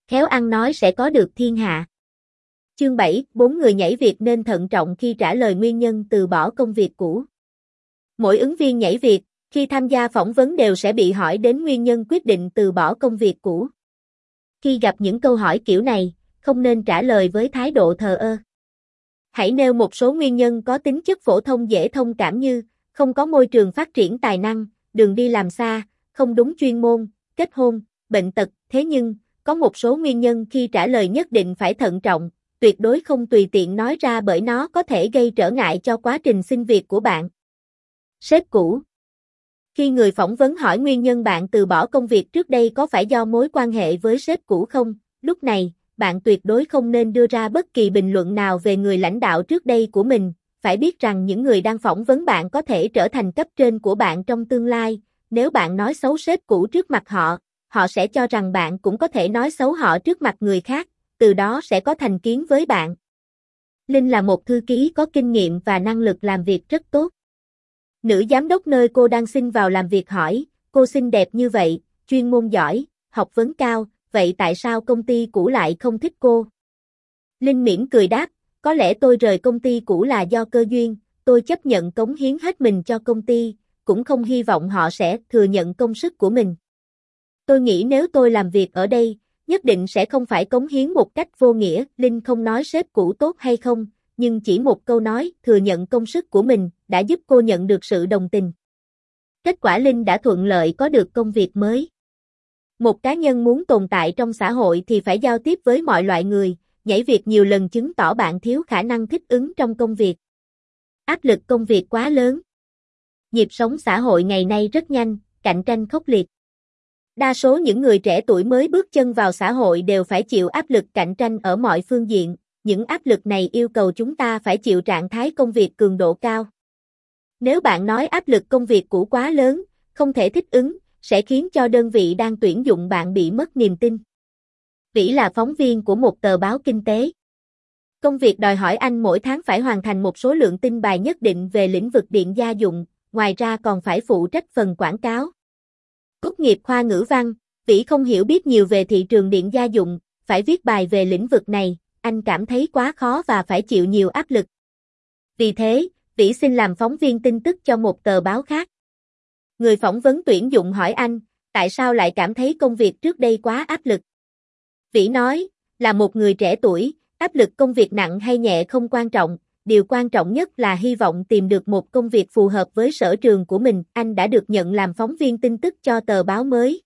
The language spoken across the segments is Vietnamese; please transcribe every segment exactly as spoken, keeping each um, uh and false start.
khéo ăn nói sẽ có được thiên hạ. Chương bảy, bốn người nhảy việc nên thận trọng khi trả lời nguyên nhân từ bỏ công việc cũ. Mỗi ứng viên nhảy việc, khi tham gia phỏng vấn đều sẽ bị hỏi đến nguyên nhân quyết định từ bỏ công việc cũ. Khi gặp những câu hỏi kiểu này, không nên trả lời với thái độ thờ ơ. Hãy nêu một số nguyên nhân có tính chất phổ thông dễ thông cảm như không có môi trường phát triển tài năng, đường đi làm xa, không đúng chuyên môn, kết hôn, bệnh tật. Thế nhưng, có một số nguyên nhân khi trả lời nhất định phải thận trọng, tuyệt đối không tùy tiện nói ra bởi nó có thể gây trở ngại cho quá trình xin việc của bạn. Sếp cũ. Khi người phỏng vấn hỏi nguyên nhân bạn từ bỏ công việc trước đây có phải do mối quan hệ với sếp cũ không, lúc này, bạn tuyệt đối không nên đưa ra bất kỳ bình luận nào về người lãnh đạo trước đây của mình. Phải biết rằng những người đang phỏng vấn bạn có thể trở thành cấp trên của bạn trong tương lai. Nếu bạn nói xấu sếp cũ trước mặt họ, họ sẽ cho rằng bạn cũng có thể nói xấu họ trước mặt người khác, từ đó sẽ có thành kiến với bạn. Linh là một thư ký có kinh nghiệm và năng lực làm việc rất tốt. Nữ giám đốc nơi cô đang xin vào làm việc hỏi, cô xinh đẹp như vậy, chuyên môn giỏi, học vấn cao, vậy tại sao công ty cũ lại không thích cô? Linh mỉm cười đáp, có lẽ tôi rời công ty cũ là do cơ duyên, tôi chấp nhận cống hiến hết mình cho công ty, cũng không hy vọng họ sẽ thừa nhận công sức của mình. Tôi nghĩ nếu tôi làm việc ở đây, nhất định sẽ không phải cống hiến một cách vô nghĩa. Linh không nói sếp cũ tốt hay không, nhưng chỉ một câu nói thừa nhận công sức của mình đã giúp cô nhận được sự đồng tình. Kết quả Linh đã thuận lợi có được công việc mới. Một cá nhân muốn tồn tại trong xã hội thì phải giao tiếp với mọi loại người, nhảy việc nhiều lần chứng tỏ bạn thiếu khả năng thích ứng trong công việc. Áp lực công việc quá lớn. Nhịp sống xã hội ngày nay rất nhanh, cạnh tranh khốc liệt. Đa số những người trẻ tuổi mới bước chân vào xã hội đều phải chịu áp lực cạnh tranh ở mọi phương diện, những áp lực này yêu cầu chúng ta phải chịu trạng thái công việc cường độ cao. Nếu bạn nói áp lực công việc cũ quá lớn, không thể thích ứng, sẽ khiến cho đơn vị đang tuyển dụng bạn bị mất niềm tin. Vĩ là phóng viên của một tờ báo kinh tế. Công việc đòi hỏi anh mỗi tháng phải hoàn thành một số lượng tin bài nhất định về lĩnh vực điện gia dụng, ngoài ra còn phải phụ trách phần quảng cáo. Tốt nghiệp khoa ngữ văn, Vĩ không hiểu biết nhiều về thị trường điện gia dụng, phải viết bài về lĩnh vực này, anh cảm thấy quá khó và phải chịu nhiều áp lực. Vì thế, Vĩ xin làm phóng viên tin tức cho một tờ báo khác. Người phỏng vấn tuyển dụng hỏi anh, tại sao lại cảm thấy công việc trước đây quá áp lực? Vĩ nói, là một người trẻ tuổi, áp lực công việc nặng hay nhẹ không quan trọng, điều quan trọng nhất là hy vọng tìm được một công việc phù hợp với sở trường của mình. Anh đã được nhận làm phóng viên tin tức cho tờ báo mới.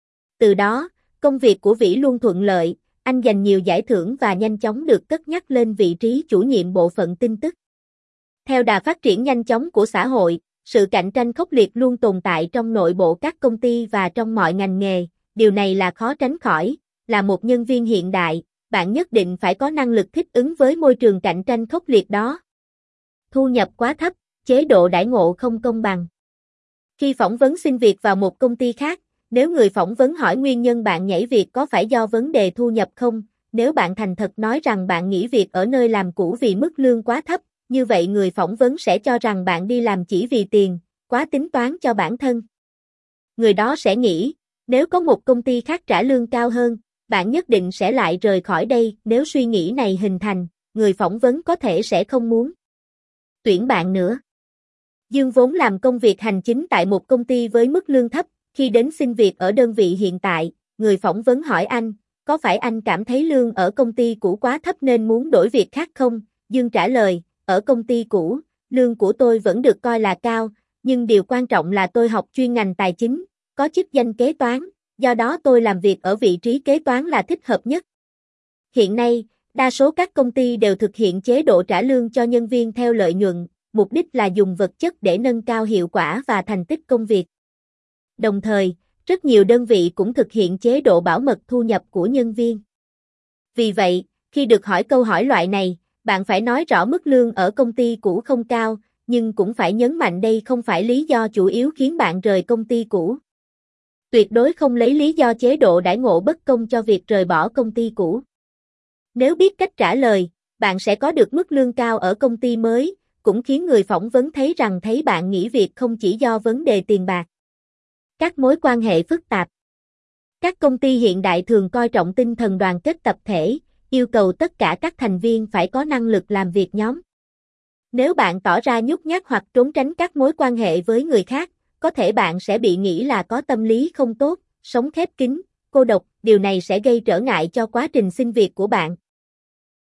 Từ đó, công việc của Vĩ luôn thuận lợi, anh giành nhiều giải thưởng và nhanh chóng được cất nhắc lên vị trí chủ nhiệm bộ phận tin tức. Theo đà phát triển nhanh chóng của xã hội, sự cạnh tranh khốc liệt luôn tồn tại trong nội bộ các công ty và trong mọi ngành nghề, điều này là khó tránh khỏi. Là một nhân viên hiện đại, bạn nhất định phải có năng lực thích ứng với môi trường cạnh tranh khốc liệt đó. Thu nhập quá thấp, chế độ đãi ngộ không công bằng. Khi phỏng vấn xin việc vào một công ty khác, nếu người phỏng vấn hỏi nguyên nhân bạn nhảy việc có phải do vấn đề thu nhập không, nếu bạn thành thật nói rằng bạn nghỉ việc ở nơi làm cũ vì mức lương quá thấp, như vậy người phỏng vấn sẽ cho rằng bạn đi làm chỉ vì tiền, quá tính toán cho bản thân. Người đó sẽ nghĩ, nếu có một công ty khác trả lương cao hơn, bạn nhất định sẽ lại rời khỏi đây. Nếu suy nghĩ này hình thành, người phỏng vấn có thể sẽ không muốn tuyển bạn nữa. Dương vốn làm công việc hành chính tại một công ty với mức lương thấp, khi đến xin việc ở đơn vị hiện tại, người phỏng vấn hỏi anh, có phải anh cảm thấy lương ở công ty cũ quá thấp nên muốn đổi việc khác không? Dương trả lời, ở công ty cũ, lương của tôi vẫn được coi là cao, nhưng điều quan trọng là tôi học chuyên ngành tài chính, có chức danh kế toán, do đó tôi làm việc ở vị trí kế toán là thích hợp nhất. Hiện nay, đa số các công ty đều thực hiện chế độ trả lương cho nhân viên theo lợi nhuận, mục đích là dùng vật chất để nâng cao hiệu quả và thành tích công việc. Đồng thời, rất nhiều đơn vị cũng thực hiện chế độ bảo mật thu nhập của nhân viên. Vì vậy, khi được hỏi câu hỏi loại này, bạn phải nói rõ mức lương ở công ty cũ không cao, nhưng cũng phải nhấn mạnh đây không phải lý do chủ yếu khiến bạn rời công ty cũ. Tuyệt đối không lấy lý do chế độ đãi ngộ bất công cho việc rời bỏ công ty cũ. Nếu biết cách trả lời, bạn sẽ có được mức lương cao ở công ty mới, cũng khiến người phỏng vấn thấy rằng thấy bạn nghỉ việc không chỉ do vấn đề tiền bạc. Các mối quan hệ phức tạp. Các công ty hiện đại thường coi trọng tinh thần đoàn kết tập thể, yêu cầu tất cả các thành viên phải có năng lực làm việc nhóm. Nếu bạn tỏ ra nhút nhát hoặc trốn tránh các mối quan hệ với người khác, có thể bạn sẽ bị nghĩ là có tâm lý không tốt, sống khép kín, cô độc, điều này sẽ gây trở ngại cho quá trình xin việc của bạn.